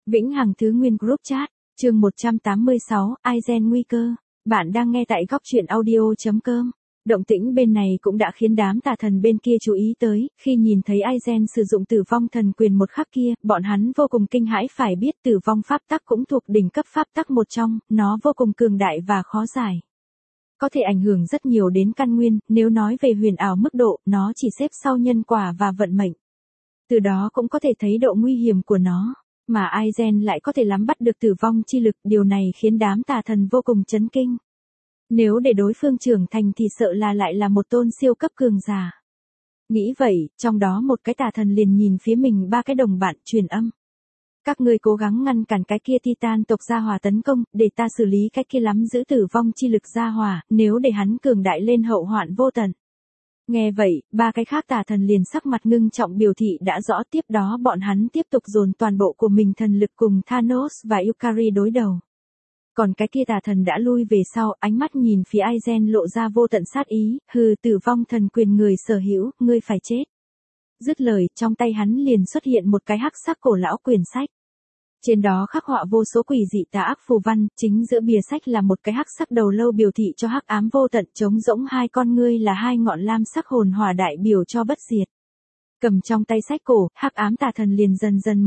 Vĩnh Hằng Thứ Nguyên Group Chat, chương 186, Aizen nguy cơ. Bạn đang nghe tại góc truyện audio.com. Động tĩnh bên này cũng đã khiến đám tà thần bên kia chú ý tới, khi nhìn thấy Aizen sử dụng tử vong thần quyền một khắc kia, bọn hắn vô cùng kinh hãi, phải biết tử vong pháp tắc cũng thuộc đỉnh cấp pháp tắc một trong, nó vô cùng cường đại và khó giải. Có thể ảnh hưởng rất nhiều đến căn nguyên, nếu nói về huyền ảo mức độ, nó chỉ xếp sau nhân quả và vận mệnh. Từ đó cũng có thể thấy độ nguy hiểm của nó. Mà Aizen lại có thể nắm bắt được tử vong chi lực, điều này khiến đám tà thần vô cùng chấn kinh. Nếu để đối phương trưởng thành thì sợ là lại là một tôn siêu cấp cường giả. Nghĩ vậy, trong đó một cái tà thần liền nhìn phía mình ba cái đồng bạn truyền âm. Các ngươi cố gắng ngăn cản cái kia Titan tộc gia hỏa tấn công, để ta xử lý cái kia nắm giữ tử vong chi lực gia hỏa, nếu để hắn cường đại lên hậu hoạn vô tận. Nghe vậy, ba cái khác tà thần liền sắc mặt ngưng trọng biểu thị đã rõ, tiếp đó bọn hắn tiếp tục dồn toàn bộ của mình thần lực cùng Thanos và Yukari đối đầu. Còn cái kia tà thần đã lui về sau, ánh mắt nhìn phía Aizen lộ ra vô tận sát ý, hừ, tử vong thần quyền người sở hữu, ngươi phải chết. Dứt lời, trong tay hắn liền xuất hiện một cái hắc sắc cổ lão quyển sách. Trên đó khắc họa vô số quỷ dị tà ác phù văn, chính giữa bìa sách là một cái hắc sắc đầu lâu biểu thị cho hắc ám vô tận, trống rỗng hai con ngươi là hai ngọn lam sắc hồn hỏa đại biểu cho bất diệt. Cầm trong tay sách cổ, hắc ám tà thần liền dần dần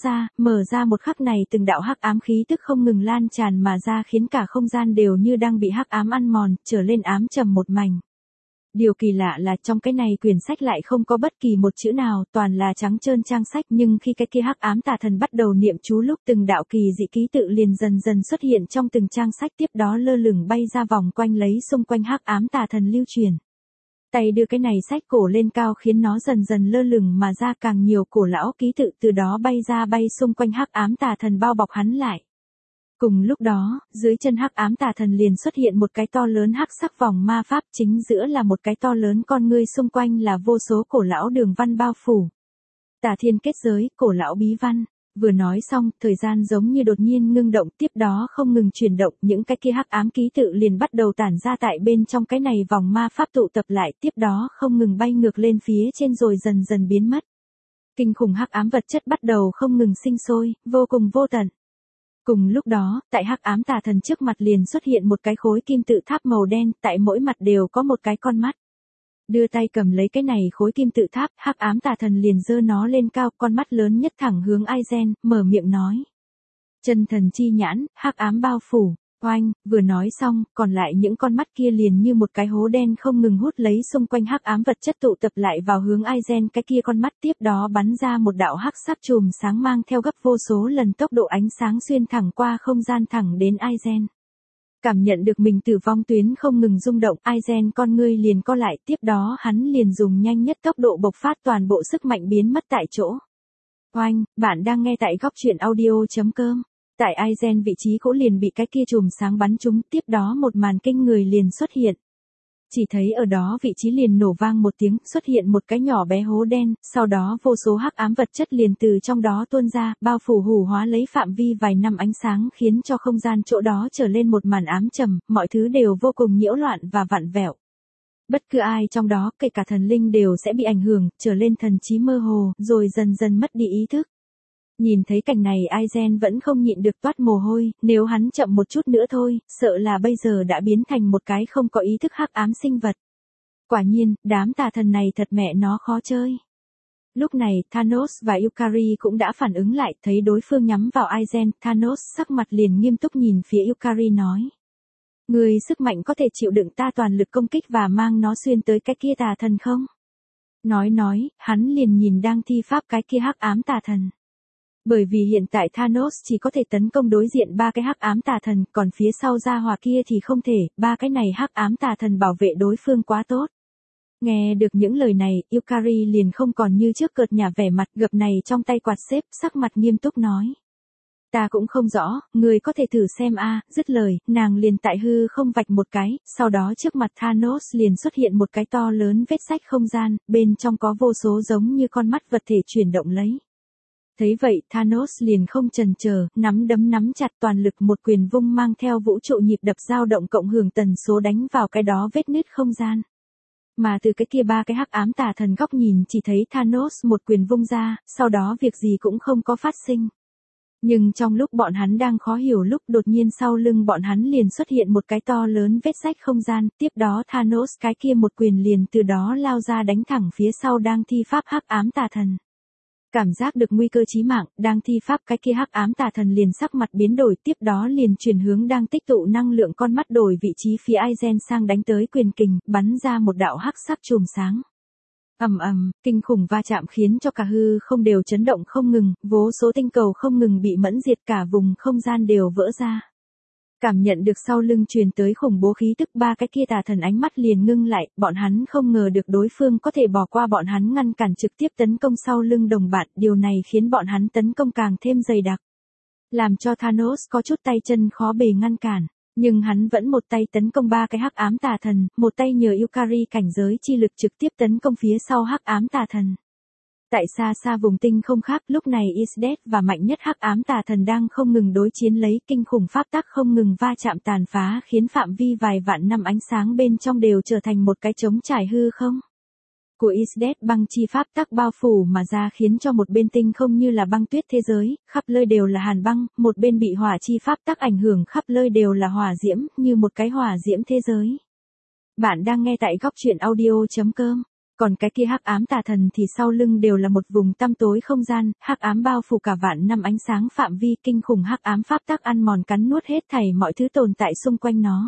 mở ra một khắc này từng đạo hắc ám khí tức không ngừng lan tràn mà ra, khiến cả không gian đều như đang bị hắc ám ăn mòn, trở lên ám trầm một mảnh. Điều kỳ lạ là trong cái này quyển sách lại không có bất kỳ một chữ nào, toàn là trắng trơn trang sách, nhưng khi cái kia hắc ám tà thần bắt đầu niệm chú lúc từng đạo kỳ dị ký tự liền dần dần xuất hiện trong từng trang sách, tiếp đó lơ lửng bay ra vòng quanh lấy xung quanh hắc ám tà thần lưu truyền. Tay đưa cái này sách cổ lên cao khiến nó dần dần lơ lửng mà ra càng nhiều cổ lão ký tự, từ đó bay xung quanh hắc ám tà thần bao bọc hắn lại. Cùng lúc đó, dưới chân hắc ám tà thần liền xuất hiện một cái to lớn hắc sắc vòng ma pháp, chính giữa là một cái to lớn con ngươi, xung quanh là vô số cổ lão đường văn bao phủ. Tà thiên kết giới, cổ lão bí văn. Vừa nói xong, thời gian giống như đột nhiên ngưng động, tiếp đó không ngừng chuyển động, những cái kia hắc ám ký tự liền bắt đầu tản ra tại bên trong cái này vòng ma pháp tụ tập lại, tiếp đó không ngừng bay ngược lên phía trên rồi dần dần biến mất. Kinh khủng hắc ám vật chất bắt đầu không ngừng sinh sôi, vô cùng vô tận. Cùng lúc đó, tại hắc ám tà thần trước mặt liền xuất hiện một cái khối kim tự tháp màu đen, tại mỗi mặt đều có một cái con mắt. Đưa tay cầm lấy cái này khối kim tự tháp, hắc ám tà thần liền giơ nó lên cao, con mắt lớn nhất thẳng hướng Aizen, mở miệng nói. Chân thần chi nhãn, hắc ám bao phủ. Oanh, vừa nói xong, còn lại những con mắt kia liền như một cái hố đen không ngừng hút lấy xung quanh hắc ám vật chất tụ tập lại vào hướng Aizen, cái kia con mắt tiếp đó bắn ra một đạo hắc sắc chùm sáng mang theo gấp vô số lần tốc độ ánh sáng xuyên thẳng qua không gian thẳng đến Aizen. Cảm nhận được mình tử vong tuyến không ngừng rung động, Aizen con ngươi liền co lại, tiếp đó hắn liền dùng nhanh nhất tốc độ bộc phát toàn bộ sức mạnh biến mất tại chỗ. Oanh, bạn đang nghe tại góc truyện audio.com. Tại Aizen vị trí cũ liền bị cái kia chùm sáng bắn trúng, tiếp đó một màn kinh người liền xuất hiện. Chỉ thấy ở đó vị trí liền nổ vang một tiếng, xuất hiện một cái nhỏ bé hố đen, sau đó vô số hắc ám vật chất liền từ trong đó tuôn ra, bao phủ hủ hóa lấy phạm vi vài năm ánh sáng, khiến cho không gian chỗ đó trở lên một màn ám trầm, mọi thứ đều vô cùng nhiễu loạn và vặn vẹo. Bất cứ ai trong đó, kể cả thần linh đều sẽ bị ảnh hưởng, trở lên thần trí mơ hồ, rồi dần dần mất đi ý thức. Nhìn thấy cảnh này Aizen vẫn không nhịn được toát mồ hôi, nếu hắn chậm một chút nữa thôi, sợ là bây giờ đã biến thành một cái không có ý thức hắc ám sinh vật. Quả nhiên, đám tà thần này thật mẹ nó khó chơi. Lúc này, Thanos và Yukari cũng đã phản ứng lại, thấy đối phương nhắm vào Aizen, Thanos sắc mặt liền nghiêm túc nhìn phía Yukari nói. Người sức mạnh có thể chịu đựng ta toàn lực công kích và mang nó xuyên tới cái kia tà thần không? Nói, hắn liền nhìn đang thi pháp cái kia hắc ám tà thần. Bởi vì hiện tại Thanos chỉ có thể tấn công đối diện ba cái hắc ám tà thần, còn phía sau gia hỏa kia thì không thể, ba cái này hắc ám tà thần bảo vệ đối phương quá tốt. Nghe được những lời này, Yukari liền không còn như trước cợt nhả vẻ mặt, gập này trong tay quạt xếp, sắc mặt nghiêm túc nói. Ta cũng không rõ, người có thể thử xem a. Dứt lời, nàng liền tại hư không vạch một cái, sau đó trước mặt Thanos liền xuất hiện một cái to lớn vết rách không gian, bên trong có vô số giống như con mắt vật thể chuyển động lấy. Thấy vậy, Thanos liền không chần chờ, nắm đấm nắm chặt toàn lực một quyền vung mang theo vũ trụ nhịp đập dao động cộng hưởng tần số đánh vào cái đó vết nứt không gian. Mà từ cái kia ba cái hắc ám tà thần góc nhìn chỉ thấy Thanos một quyền vung ra, sau đó việc gì cũng không có phát sinh. Nhưng trong lúc bọn hắn đang khó hiểu lúc đột nhiên sau lưng bọn hắn liền xuất hiện một cái to lớn vết rách không gian, tiếp đó Thanos cái kia một quyền liền từ đó lao ra đánh thẳng phía sau đang thi pháp hắc ám tà thần. Cảm giác được nguy cơ chí mạng, đang thi pháp cái kia hắc ám tà thần liền sắc mặt biến đổi, tiếp đó liền chuyển hướng đang tích tụ năng lượng con mắt đổi vị trí phía Aizen sang đánh tới quyền kình, bắn ra một đạo hắc sắc chùm sáng. Ầm ầm, kinh khủng va chạm khiến cho cả hư không đều chấn động không ngừng, vô số tinh cầu không ngừng bị mẫn diệt, cả vùng không gian đều vỡ ra. Cảm nhận được sau lưng truyền tới khủng bố khí tức, ba cái kia tà thần ánh mắt liền ngưng lại, bọn hắn không ngờ được đối phương có thể bỏ qua bọn hắn ngăn cản trực tiếp tấn công sau lưng đồng bạn, điều này khiến bọn hắn tấn công càng thêm dày đặc. Làm cho Thanos có chút tay chân khó bề ngăn cản, nhưng hắn vẫn một tay tấn công ba cái hắc ám tà thần, một tay nhờ Yukari cảnh giới chi lực trực tiếp tấn công phía sau hắc ám tà thần. Tại xa xa vùng tinh không khác, lúc này Isdet và mạnh nhất hắc ám tà thần đang không ngừng đối chiến lấy, kinh khủng pháp tắc không ngừng va chạm tàn phá khiến phạm vi vài vạn năm ánh sáng bên trong đều trở thành một cái trống trải hư không. Của Isdet băng chi pháp tắc bao phủ mà ra khiến cho một bên tinh không như là băng tuyết thế giới, khắp nơi đều là hàn băng, một bên bị hỏa chi pháp tắc ảnh hưởng khắp nơi đều là hỏa diễm, như một cái hỏa diễm thế giới. Bạn đang nghe tại góc truyện audio.com. Còn cái kia hắc ám tà thần thì sau lưng đều là một vùng tăm tối không gian, hắc ám bao phủ cả vạn năm ánh sáng phạm vi, kinh khủng hắc ám pháp tắc ăn mòn cắn nuốt hết thảy mọi thứ tồn tại xung quanh nó.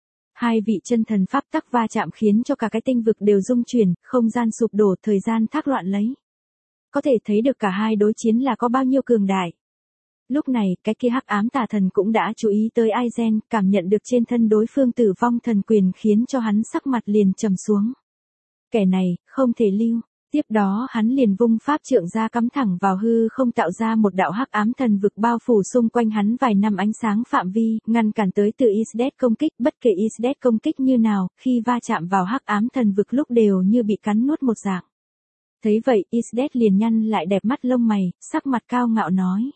Hai vị chân thần pháp tắc va chạm khiến cho cả cái tinh vực đều rung chuyển, không gian sụp đổ, thời gian thác loạn lấy. Có thể thấy được cả hai đối chiến là có bao nhiêu cường đại. Lúc này, cái kia hắc ám tà thần cũng đã chú ý tới Aizen, cảm nhận được trên thân đối phương tử vong thần quyền khiến cho hắn sắc mặt liền trầm xuống. Kẻ này, không thể lưu. Tiếp đó hắn liền vung pháp trượng ra cắm thẳng vào hư không tạo ra một đạo hắc ám thần vực bao phủ xung quanh hắn vài năm ánh sáng phạm vi, ngăn cản tới từ Isdet công kích, bất kể Isdet công kích như nào, khi va chạm vào hắc ám thần vực lúc đều như bị cắn nuốt một dạng. Thấy vậy, Isdet liền nhăn lại đẹp mắt lông mày, sắc mặt cao ngạo nói.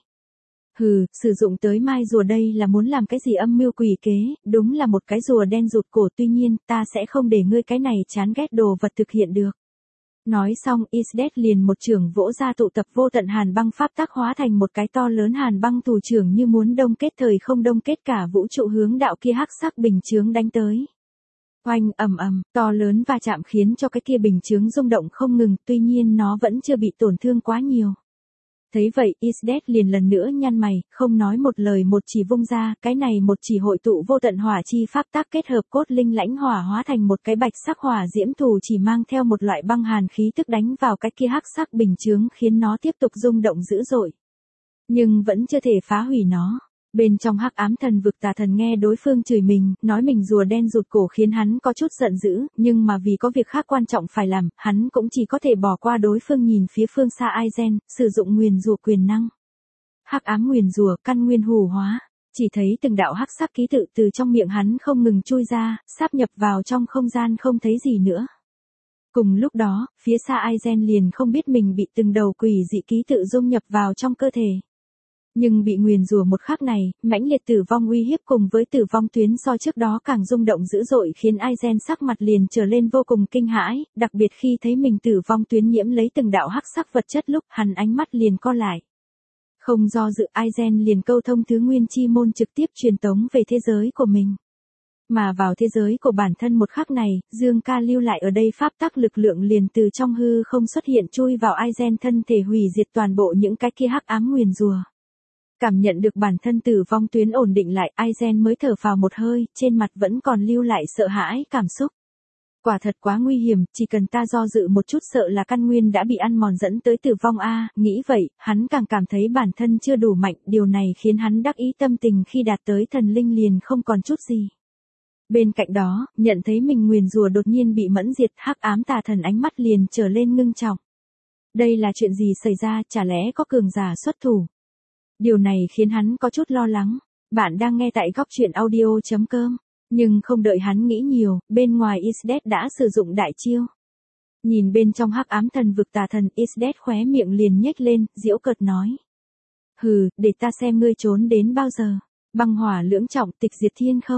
Hừ, sử dụng tới mai rùa đây là muốn làm cái gì âm mưu quỷ kế, đúng là một cái rùa đen rụt cổ, tuy nhiên, ta sẽ không để ngươi cái này chán ghét đồ vật thực hiện được. Nói xong, Isdet liền một chưởng vỗ ra tụ tập vô tận hàn băng pháp tắc hóa thành một cái to lớn hàn băng tù trưởng như muốn đông kết thời không đông kết cả vũ trụ hướng đạo kia hắc sắc bình chướng đánh tới. Oanh ầm ầm, to lớn va chạm khiến cho cái kia bình chướng rung động không ngừng, tuy nhiên nó vẫn chưa bị tổn thương quá nhiều. Thấy vậy, Isdet liền lần nữa nhăn mày, không nói một lời một chỉ vung ra, cái này một chỉ hội tụ vô tận hỏa chi pháp tắc kết hợp cốt linh lãnh hỏa hóa thành một cái bạch sắc hỏa diễm thù chỉ mang theo một loại băng hàn khí tức đánh vào cái kia hắc sắc bình chướng khiến nó tiếp tục rung động dữ dội. Nhưng vẫn chưa thể phá hủy nó. Bên trong hắc ám thần vực tà thần nghe đối phương chửi mình, nói mình rùa đen rụt cổ khiến hắn có chút giận dữ, nhưng mà vì có việc khác quan trọng phải làm, hắn cũng chỉ có thể bỏ qua đối phương nhìn phía phương xa Aizen, sử dụng nguyền rủa quyền năng. Hắc ám nguyền rủa, căn nguyên hủ hóa, chỉ thấy từng đạo hắc sắc ký tự từ trong miệng hắn không ngừng chui ra, sáp nhập vào trong không gian không thấy gì nữa. Cùng lúc đó, phía xa Aizen liền không biết mình bị từng đầu quỷ dị ký tự dung nhập vào trong cơ thể. Nhưng bị nguyền rủa một khắc này, mãnh liệt tử vong uy hiếp cùng với tử vong tuyến so trước đó càng rung động dữ dội khiến Aizen sắc mặt liền trở lên vô cùng kinh hãi, đặc biệt khi thấy mình tử vong tuyến nhiễm lấy từng đạo hắc sắc vật chất lúc hắn ánh mắt liền co lại. Không do dự, Aizen liền câu thông thứ nguyên chi môn trực tiếp truyền tống về thế giới của mình. Mà vào thế giới của bản thân một khắc này, Dương Ca lưu lại ở đây pháp tắc lực lượng liền từ trong hư không xuất hiện chui vào Aizen thân thể hủy diệt toàn bộ những cái kia hắc ám nguyền rủa. Cảm nhận được bản thân tử vong tuyến ổn định lại, Aizen mới thở phào một hơi, trên mặt vẫn còn lưu lại sợ hãi cảm xúc. Quả thật quá nguy hiểm, chỉ cần ta do dự một chút sợ là căn nguyên đã bị ăn mòn dẫn tới tử vong nghĩ vậy, hắn càng cảm thấy bản thân chưa đủ mạnh, điều này khiến hắn đắc ý tâm tình khi đạt tới thần linh liền không còn chút gì. Bên cạnh đó, nhận thấy mình nguyền rủa đột nhiên bị mẫn diệt, hắc ám tà thần ánh mắt liền trở lên ngưng trọng. Đây là chuyện gì xảy ra, chả lẽ có cường giả xuất thủ? Điều này khiến hắn có chút lo lắng. Bạn đang nghe tại góc truyện audio.com. Nhưng không đợi hắn nghĩ nhiều, bên ngoài Isdet đã sử dụng đại chiêu. Nhìn bên trong hắc ám thần vực tà thần, Isdet khóe miệng liền nhếch lên, giễu cợt nói. Hừ, để ta xem ngươi trốn đến bao giờ. Băng hỏa lưỡng trọng tịch diệt thiên không?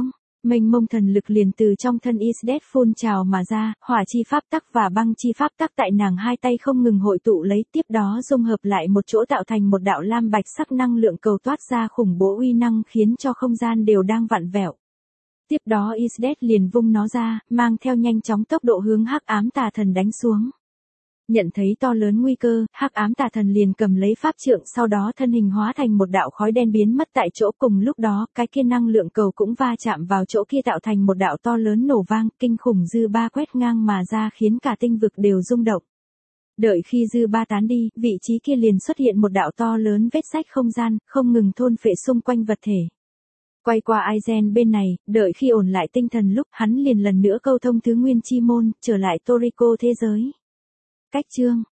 Mênh mông thần lực liền từ trong thân Isdet phun trào mà ra, hỏa chi pháp tắc và băng chi pháp tắc tại nàng hai tay không ngừng hội tụ lấy, tiếp đó dung hợp lại một chỗ tạo thành một đạo lam bạch sắc năng lượng cầu toát ra khủng bố uy năng khiến cho không gian đều đang vặn vẹo. Tiếp đó Isdet liền vung nó ra, mang theo nhanh chóng tốc độ hướng hắc ám tà thần đánh xuống. Nhận thấy to lớn nguy cơ, hắc ám tà thần liền cầm lấy pháp trượng, sau đó thân hình hóa thành một đạo khói đen biến mất tại chỗ. Cùng lúc đó, cái kia năng lượng cầu cũng va chạm vào chỗ kia tạo thành một đạo to lớn nổ vang, kinh khủng dư ba quét ngang mà ra khiến cả tinh vực đều rung động. Đợi khi dư ba tán đi, vị trí kia liền xuất hiện một đạo to lớn vết rách không gian, không ngừng thôn phệ xung quanh vật thể. Quay qua Aizen bên này, đợi khi ổn lại tinh thần lúc, hắn liền lần nữa câu thông thứ nguyên chi môn, trở lại Toriko thế giới. Cách chương